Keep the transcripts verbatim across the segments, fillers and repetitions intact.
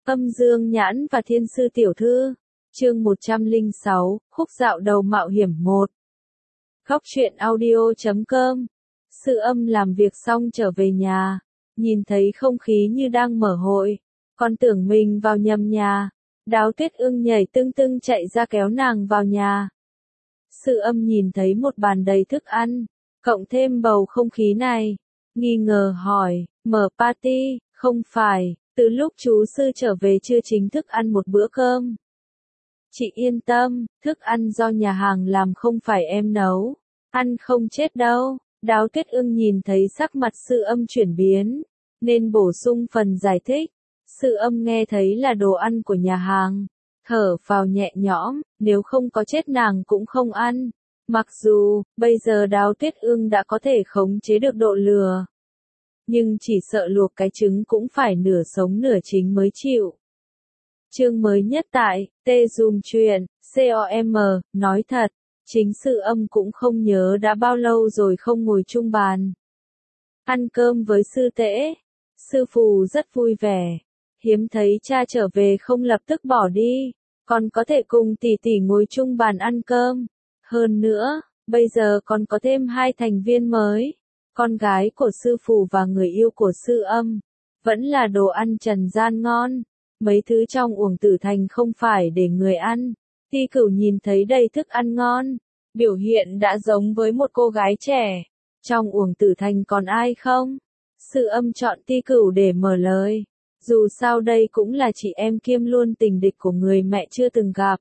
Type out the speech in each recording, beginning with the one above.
Âm Dương Nhãn và Thiên Sư Tiểu Thư. Chương một trăm lẻ sáu, khúc dạo đầu mạo hiểm một. Góc truyện audio chấm com. Sư Âm làm việc xong trở về nhà, nhìn thấy không khí như đang mở hội, còn tưởng mình vào nhầm nhà. Đáo Tuyết Ưng nhảy tưng tưng chạy ra kéo nàng vào nhà. Sư Âm nhìn thấy một bàn đầy thức ăn, cộng thêm bầu không khí này, nghi ngờ hỏi, mở party, không phải, từ lúc chú sư trở về chưa chính thức ăn một bữa cơm. Chị yên tâm, thức ăn do nhà hàng làm không phải em nấu, ăn không chết đâu. Đáo Tuyết Ưng nhìn thấy sắc mặt Sư Âm chuyển biến, nên bổ sung phần giải thích. Sư Âm nghe thấy là đồ ăn của nhà hàng, thở phào nhẹ nhõm, nếu không có chết nàng cũng không ăn. Mặc dù, bây giờ Đáo Tuyết Ưng đã có thể khống chế được độ lửa, nhưng chỉ sợ luộc cái trứng cũng phải nửa sống nửa chín mới chịu. Chương mới nhất tại, Tê Dùm Chuyện, com, nói thật, chính Sư Âm cũng không nhớ đã bao lâu rồi không ngồi chung bàn ăn cơm với sư tễ. Sư Phù rất vui vẻ, hiếm thấy cha trở về không lập tức bỏ đi, còn có thể cùng tỷ tỷ ngồi chung bàn ăn cơm. Hơn nữa, bây giờ còn có thêm hai thành viên mới, con gái của Sư Phù và người yêu của Sư Âm. Vẫn là đồ ăn trần gian ngon, mấy thứ trong Uổng Tử Thành không phải để người ăn. Ti Cửu nhìn thấy đầy thức ăn ngon, biểu hiện đã giống với một cô gái trẻ. Trong Uổng Tử Thành còn ai không? Sư Âm chọn Ti Cửu để mở lời. Dù sao đây cũng là chị em kiêm luôn tình địch của người mẹ chưa từng gặp.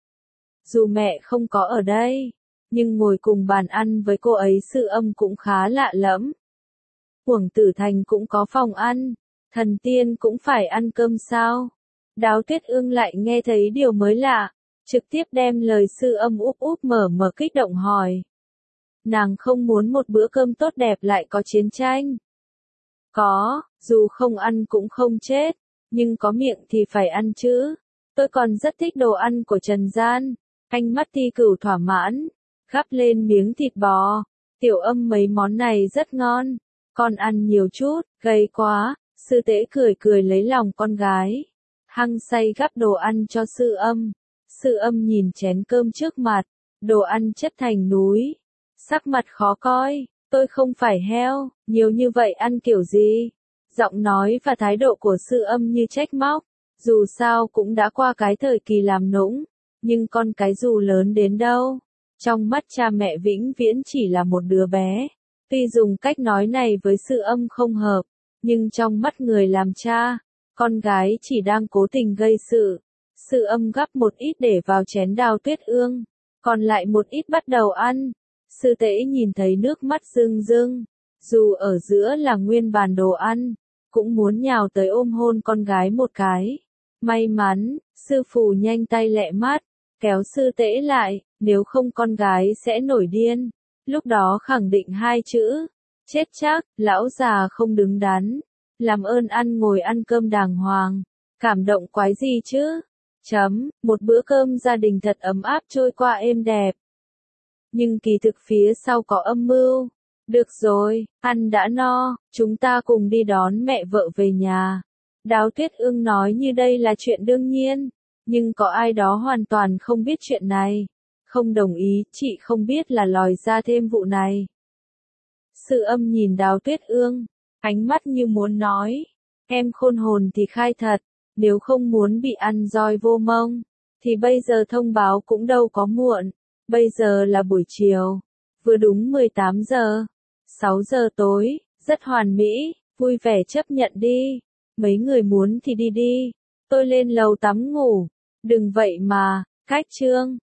Dù mẹ không có ở đây, nhưng ngồi cùng bàn ăn với cô ấy Sư Âm cũng khá lạ lẫm. Uổng Tử Thành cũng có phòng ăn, thần tiên cũng phải ăn cơm sao? Đáo Tuyết Ưng lại nghe thấy điều mới lạ, trực tiếp đem lời Sư Âm úp úp mở mở kích động hỏi. Nàng không muốn một bữa cơm tốt đẹp lại có chiến tranh. Có, dù không ăn cũng không chết, nhưng có miệng thì phải ăn chứ. Tôi còn rất thích đồ ăn của trần gian. Ánh mắt Ti Cửu thỏa mãn, gắp lên miếng thịt bò. Tiểu Âm mấy món này rất ngon, con ăn nhiều chút, gầy quá. Sư Tễ cười cười lấy lòng con gái, hăng say gắp đồ ăn cho Sư Âm. Sư Âm nhìn chén cơm trước mặt, đồ ăn chất thành núi, sắc mặt khó coi. Tôi không phải heo, nhiều như vậy ăn kiểu gì? Giọng nói và thái độ của Sư Âm như trách móc. Dù sao cũng đã qua cái thời kỳ làm nũng, nhưng con cái dù lớn đến đâu, trong mắt cha mẹ vĩnh viễn chỉ là một đứa bé. Tuy dùng cách nói này với Sư Âm không hợp, nhưng trong mắt người làm cha, con gái chỉ đang cố tình gây sự. Sư Âm gắp một ít để vào chén Đào Tuyết Ương, còn lại một ít bắt đầu ăn. Sư Tễ nhìn thấy nước mắt rưng rưng, dù ở giữa là nguyên bàn đồ ăn, cũng muốn nhào tới ôm hôn con gái một cái. May mắn, Sư Phù nhanh tay lẹ mắt, kéo Sư Tễ lại, nếu không con gái sẽ nổi điên. Lúc đó khẳng định hai chữ, chết chắc. Lão già không đứng đắn, làm ơn ăn ngồi ăn cơm đàng hoàng, cảm động quái gì chứ? Chấm, một bữa cơm gia đình thật ấm áp trôi qua êm đẹp. Nhưng kỳ thực phía sau có âm mưu. Được rồi, ăn đã no, chúng ta cùng đi đón mẹ vợ về nhà. Đáo Tuyết Ưng nói như đây là chuyện đương nhiên, nhưng có ai đó hoàn toàn không biết chuyện này. Không đồng ý, chị không biết là lòi ra thêm vụ này. Sư Âm nhìn Đáo Tuyết Ương, ánh mắt như muốn nói, em khôn hồn thì khai thật, nếu không muốn bị ăn roi vô mông, thì bây giờ thông báo cũng đâu có muộn. Bây giờ là buổi chiều, vừa đúng mười tám giờ, sáu giờ tối, rất hoàn mỹ, vui vẻ chấp nhận đi. Mấy người muốn thì đi đi, tôi lên lầu tắm ngủ. Đừng vậy mà, cách chương.